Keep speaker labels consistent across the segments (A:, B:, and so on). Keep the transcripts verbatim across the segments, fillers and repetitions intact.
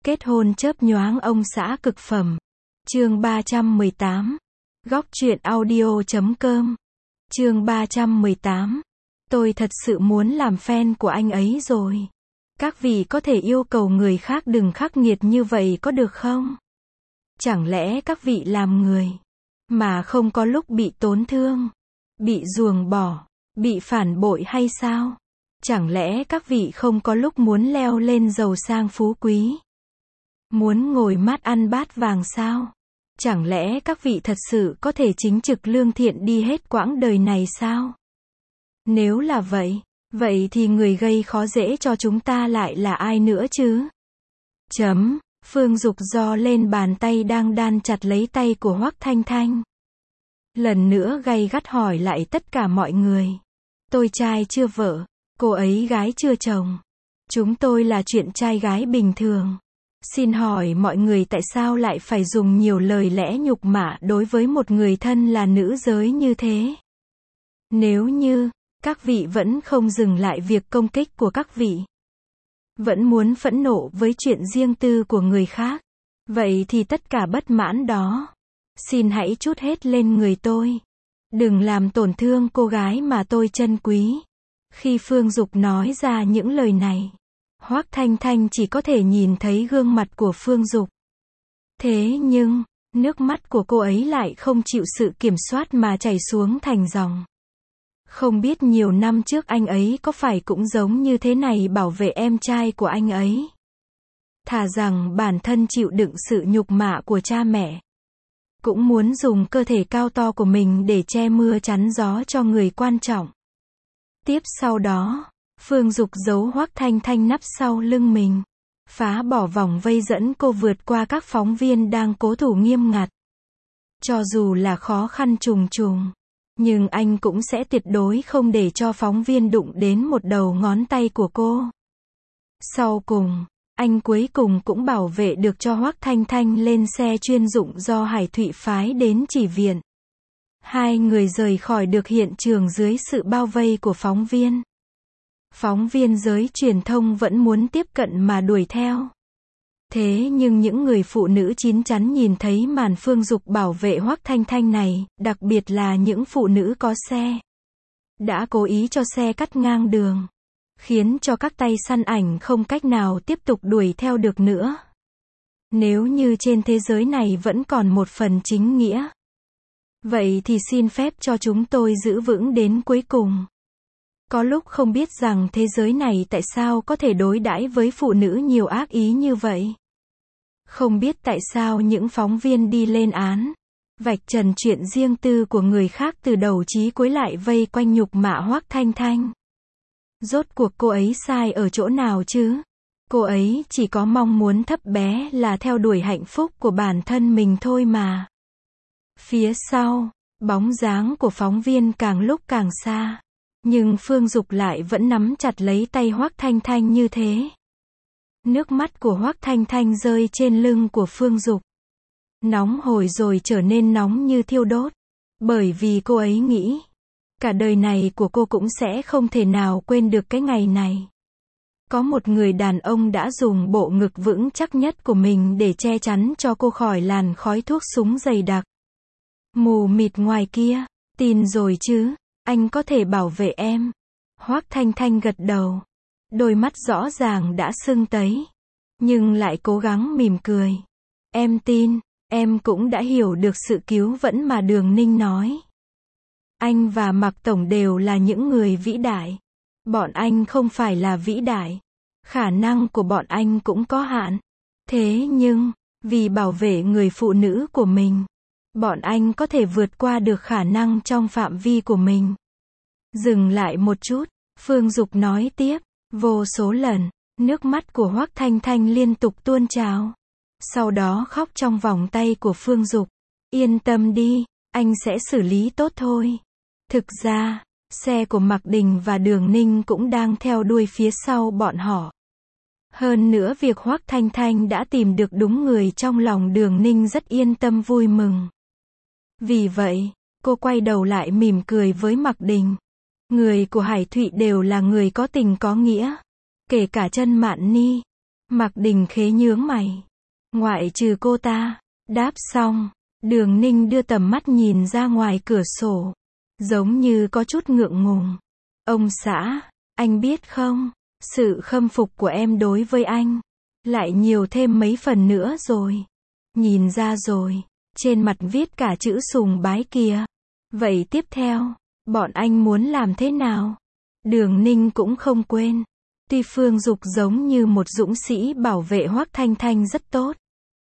A: Kết hôn chớp nhoáng ông xã cực phẩm. Chương ba trăm mười tám. Góc truyện audio chấm com. Chương ba trăm mười tám. Tôi thật sự muốn làm fan của anh ấy rồi. Các vị có thể yêu cầu người khác đừng khắc nghiệt như vậy có được không? Chẳng lẽ các vị làm người mà không có lúc bị tổn thương, bị ruồng bỏ, bị phản bội hay sao? Chẳng lẽ các vị không có lúc muốn leo lên giàu sang phú quý, muốn ngồi mát ăn bát vàng sao? Chẳng lẽ các vị thật sự có thể chính trực lương thiện đi hết quãng đời này sao? Nếu là vậy, vậy thì người gây khó dễ cho chúng ta lại là ai nữa chứ? Chấm. Phương Dục giơ lên bàn tay đang đan chặt lấy tay của Hoắc Thanh Thanh. Lần nữa gay gắt hỏi lại tất cả mọi người. Tôi trai chưa vợ, cô ấy gái chưa chồng. Chúng tôi là chuyện trai gái bình thường. Xin hỏi mọi người tại sao lại phải dùng nhiều lời lẽ nhục mạ đối với một người thân là nữ giới như thế? Nếu như các vị vẫn không dừng lại việc công kích của các vị, vẫn muốn phẫn nộ với chuyện riêng tư của người khác, vậy thì tất cả bất mãn đó, xin hãy trút hết lên người tôi. Đừng làm tổn thương cô gái mà tôi trân quý. Khi Phương Dục nói ra những lời này, Hoắc Thanh Thanh chỉ có thể nhìn thấy gương mặt của Phương Dục. Thế nhưng, nước mắt của cô ấy lại không chịu sự kiểm soát mà chảy xuống thành dòng. Không biết nhiều năm trước anh ấy có phải cũng giống như thế này bảo vệ em trai của anh ấy. Thà rằng bản thân chịu đựng sự nhục mạ của cha mẹ, cũng muốn dùng cơ thể cao to của mình để che mưa chắn gió cho người quan trọng. Tiếp sau đó, Phương Dục giấu Hoắc Thanh Thanh nắp sau lưng mình, phá bỏ vòng vây dẫn cô vượt qua các phóng viên đang cố thủ nghiêm ngặt. Cho dù là khó khăn trùng trùng, nhưng anh cũng sẽ tuyệt đối không để cho phóng viên đụng đến một đầu ngón tay của cô. Sau cùng, anh cuối cùng cũng bảo vệ được cho Hoắc Thanh Thanh lên xe chuyên dụng do Hải Thụy phái đến chỉ viện. Hai người rời khỏi được hiện trường dưới sự bao vây của phóng viên. Phóng viên giới truyền thông vẫn muốn tiếp cận mà đuổi theo. Thế nhưng những người phụ nữ chín chắn nhìn thấy màn Phương Dục bảo vệ Hoắc Thanh Thanh này, đặc biệt là những phụ nữ có xe, đã cố ý cho xe cắt ngang đường, khiến cho các tay săn ảnh không cách nào tiếp tục đuổi theo được nữa. Nếu như trên thế giới này vẫn còn một phần chính nghĩa, vậy thì xin phép cho chúng tôi giữ vững đến cuối cùng. Có lúc không biết rằng thế giới này tại sao có thể đối đãi với phụ nữ nhiều ác ý như vậy. Không biết tại sao những phóng viên đi lên án, vạch trần chuyện riêng tư của người khác từ đầu chí cuối lại vây quanh nhục mạ Hoắc Thanh Thanh. Rốt cuộc cô ấy sai ở chỗ nào chứ? Cô ấy chỉ có mong muốn thấp bé là theo đuổi hạnh phúc của bản thân mình thôi mà. Phía sau, bóng dáng của phóng viên càng lúc càng xa. Nhưng Phương Dục lại vẫn nắm chặt lấy tay Hoắc Thanh Thanh như thế. Nước mắt của Hoắc Thanh Thanh rơi trên lưng của Phương Dục. Nóng hổi rồi trở nên nóng như thiêu đốt. Bởi vì cô ấy nghĩ, cả đời này của cô cũng sẽ không thể nào quên được cái ngày này. Có một người đàn ông đã dùng bộ ngực vững chắc nhất của mình để che chắn cho cô khỏi làn khói thuốc súng dày đặc. Mù mịt ngoài kia, tin rồi chứ? Anh có thể bảo vệ em. Hoắc Thanh Thanh gật đầu. Đôi mắt rõ ràng đã sưng tấy, nhưng lại cố gắng mỉm cười. Em tin, em cũng đã hiểu được sự cứu vẫn mà Đường Ninh nói. Anh và Mạc Tổng đều là những người vĩ đại. Bọn anh không phải là vĩ đại. Khả năng của bọn anh cũng có hạn. Thế nhưng, vì bảo vệ người phụ nữ của mình, bọn anh có thể vượt qua được khả năng trong phạm vi của mình. Dừng lại một chút, Phương Dục nói tiếp, vô số lần, nước mắt của Hoắc Thanh Thanh liên tục tuôn trào. Sau đó khóc trong vòng tay của Phương Dục. Yên tâm đi, anh sẽ xử lý tốt thôi. Thực ra, xe của Mạc Đình và Đường Ninh cũng đang theo đuôi phía sau bọn họ. Hơn nữa việc Hoắc Thanh Thanh đã tìm được đúng người trong lòng Đường Ninh rất yên tâm vui mừng. Vì vậy, cô quay đầu lại mỉm cười với Mạc Đình. Người của Hải Thụy đều là người có tình có nghĩa. Kể cả Trân Mạn Ni. Mạc Đình khế nhướng mày. Ngoại trừ cô ta. Đáp xong, Đường Ninh đưa tầm mắt nhìn ra ngoài cửa sổ. Giống như có chút ngượng ngùng. Ông xã, anh biết không, sự khâm phục của em đối với anh lại nhiều thêm mấy phần nữa rồi. Nhìn ra rồi, trên mặt viết cả chữ sùng bái kìa. Vậy tiếp theo, bọn anh muốn làm thế nào? Đường Ninh cũng không quên. Tuy Phương Dục giống như một dũng sĩ bảo vệ Hoắc Thanh Thanh rất tốt.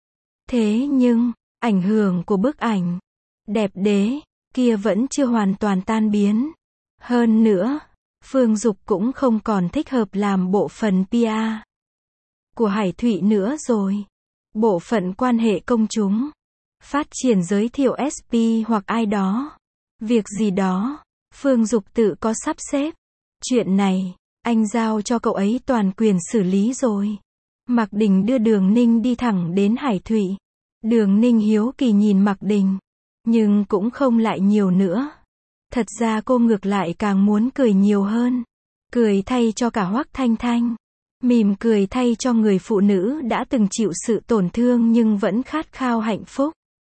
A: Thế nhưng, ảnh hưởng của bức ảnh đẹp đẽ kia vẫn chưa hoàn toàn tan biến. Hơn nữa, Phương Dục cũng không còn thích hợp làm bộ phận pê e của Hải Thụy nữa rồi. Bộ phận quan hệ công chúng, phát triển giới thiệu ét pê hoặc ai đó. Việc gì đó, Phương Dục tự có sắp xếp. Chuyện này, anh giao cho cậu ấy toàn quyền xử lý rồi. Mạc Đình đưa Đường Ninh đi thẳng đến Hải Thụy. Đường Ninh hiếu kỳ nhìn Mạc Đình, nhưng cũng không lại nhiều nữa. Thật ra cô ngược lại càng muốn cười nhiều hơn. Cười thay cho cả Hoắc Thanh Thanh. Mỉm cười thay cho người phụ nữ đã từng chịu sự tổn thương nhưng vẫn khát khao hạnh phúc.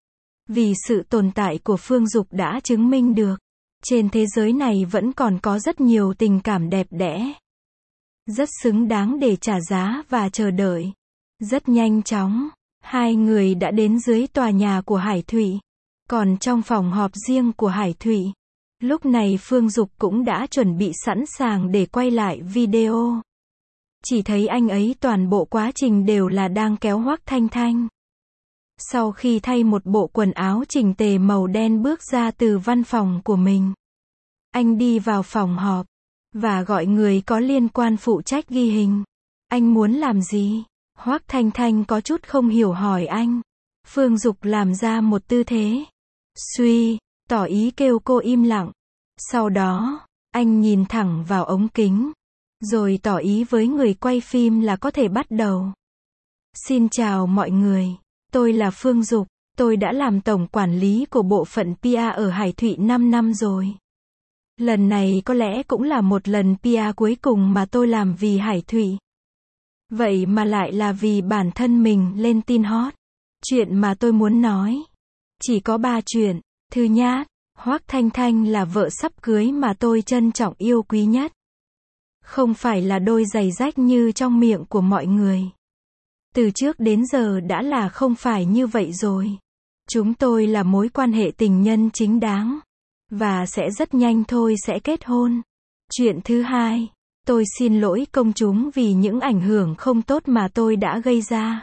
A: Vì sự tồn tại của Phương Dục đã chứng minh được, trên thế giới này vẫn còn có rất nhiều tình cảm đẹp đẽ. Rất xứng đáng để trả giá và chờ đợi. Rất nhanh chóng, hai người đã đến dưới tòa nhà của Hải Thụy. Còn trong phòng họp riêng của Hải Thụy, lúc này Phương Dục cũng đã chuẩn bị sẵn sàng để quay lại video. Chỉ thấy anh ấy toàn bộ quá trình đều là đang kéo Hoắc Thanh Thanh. Sau khi thay một bộ quần áo chỉnh tề màu đen bước ra từ văn phòng của mình, anh đi vào phòng họp và gọi người có liên quan phụ trách ghi hình. Anh muốn làm gì? Hoắc Thanh Thanh có chút không hiểu hỏi anh. Phương Dục làm ra một tư thế suy, tỏ ý kêu cô im lặng. Sau đó, anh nhìn thẳng vào ống kính, rồi tỏ ý với người quay phim là có thể bắt đầu. Xin chào mọi người, tôi là Phương Dục, tôi đã làm tổng quản lý của bộ phận pê e ở Hải Thụy năm năm rồi. Lần này có lẽ cũng là một lần pê e cuối cùng mà tôi làm vì Hải Thụy. Vậy mà lại là vì bản thân mình lên tin hot. Chuyện mà tôi muốn nói chỉ có ba chuyện. Thứ nhất, Hoắc Thanh Thanh là vợ sắp cưới mà tôi trân trọng yêu quý nhất. Không phải là đôi giày rách như trong miệng của mọi người. Từ trước đến giờ đã là không phải như vậy rồi. Chúng tôi là mối quan hệ tình nhân chính đáng. Và sẽ rất nhanh thôi sẽ kết hôn. Chuyện thứ hai, tôi xin lỗi công chúng vì những ảnh hưởng không tốt mà tôi đã gây ra.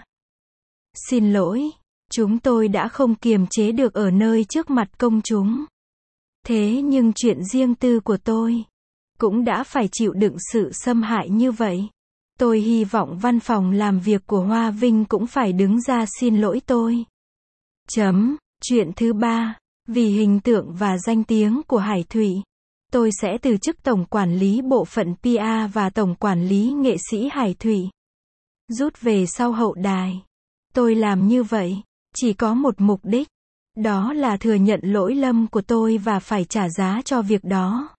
A: Xin lỗi, chúng tôi đã không kiềm chế được ở nơi trước mặt công chúng. Thế nhưng chuyện riêng tư của tôi cũng đã phải chịu đựng sự xâm hại như vậy. Tôi hy vọng văn phòng làm việc của Hoa Vinh cũng phải đứng ra xin lỗi tôi. Chấm. Chuyện thứ ba, vì hình tượng và danh tiếng của Hải Thụy, tôi sẽ từ chức tổng quản lý bộ phận pê e và tổng quản lý nghệ sĩ Hải Thụy. Rút về sau hậu đài. Tôi làm như vậy chỉ có một mục đích, đó là thừa nhận lỗi lầm của tôi và phải trả giá cho việc đó.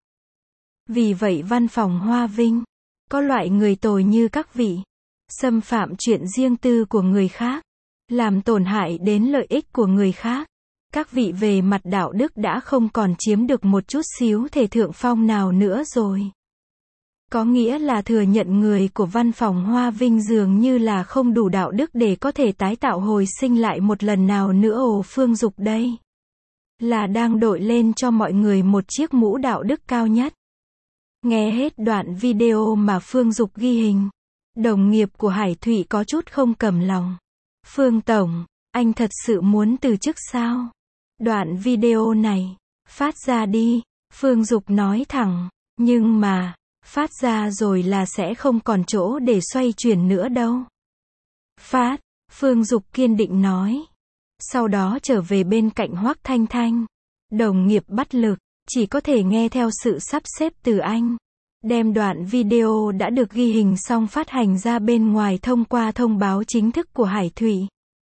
A: Vì vậy văn phòng Hoa Vinh, có loại người tồi như các vị, xâm phạm chuyện riêng tư của người khác, làm tổn hại đến lợi ích của người khác. Các vị về mặt đạo đức đã không còn chiếm được một chút xíu thể thượng phong nào nữa rồi. Có nghĩa là thừa nhận người của văn phòng Hoa Vinh dường như là không đủ đạo đức để có thể tái tạo hồi sinh lại một lần nào nữa. Ồ, Phương Dục đây là đang đội lên cho mọi người một chiếc mũ đạo đức cao nhất. Nghe hết đoạn video mà Phương Dục ghi hình, đồng nghiệp của Hải Thụy có chút không cầm lòng. Phương Tổng, anh thật sự muốn từ chức sao? Đoạn video này phát ra đi, Phương Dục nói thẳng, nhưng mà phát ra rồi là sẽ không còn chỗ để xoay chuyển nữa đâu. Phát, Phương Dục kiên định nói. Sau đó trở về bên cạnh Hoắc Thanh Thanh. Đồng nghiệp bất lực, chỉ có thể nghe theo sự sắp xếp từ anh. Đem đoạn video đã được ghi hình xong phát hành ra bên ngoài thông qua thông báo chính thức của Hải Thụy.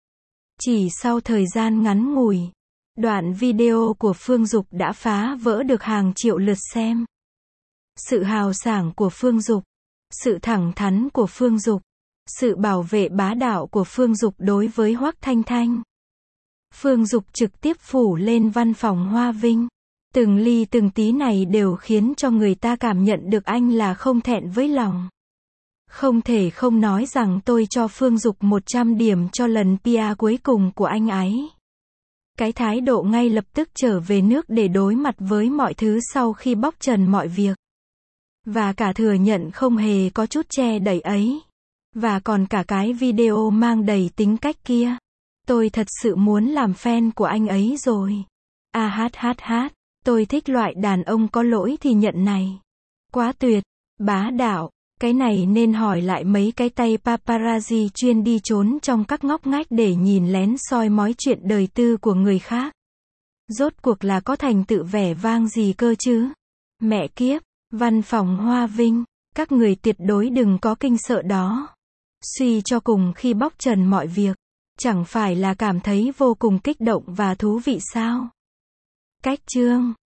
A: Chỉ sau thời gian ngắn ngủi, đoạn video của Phương Dục đã phá vỡ được hàng triệu lượt xem. Sự hào sảng của Phương Dục, sự thẳng thắn của Phương Dục, Sự bảo vệ bá đạo của Phương Dục đối với Hoắc Thanh Thanh. Phương Dục trực tiếp phủ lên văn phòng Hoa Vinh. Từng ly từng tí này đều khiến cho người ta cảm nhận được anh là không thẹn với lòng. Không thể không nói rằng tôi cho Phương Dục một trăm điểm cho lần pê e cuối cùng của anh ấy. Cái thái độ ngay lập tức trở về nước để đối mặt với mọi thứ sau khi bóc trần mọi việc. Và cả thừa nhận không hề có chút che đậy ấy. Và còn cả cái video mang đầy tính cách kia. Tôi thật sự muốn làm fan của anh ấy rồi. A hát hát hát. Tôi thích loại đàn ông có lỗi thì nhận này. Quá tuyệt, bá đạo. Cái này nên hỏi lại mấy cái tay paparazzi chuyên đi trốn trong các ngóc ngách để nhìn lén soi mói chuyện đời tư của người khác. Rốt cuộc là có thành tựu vẻ vang gì cơ chứ? Mẹ kiếp, văn phòng Hoa Vinh, các người tuyệt đối đừng có kinh sợ đó. Suy cho cùng khi bóc trần mọi việc, chẳng phải là cảm thấy vô cùng kích động và thú vị sao? Cách chương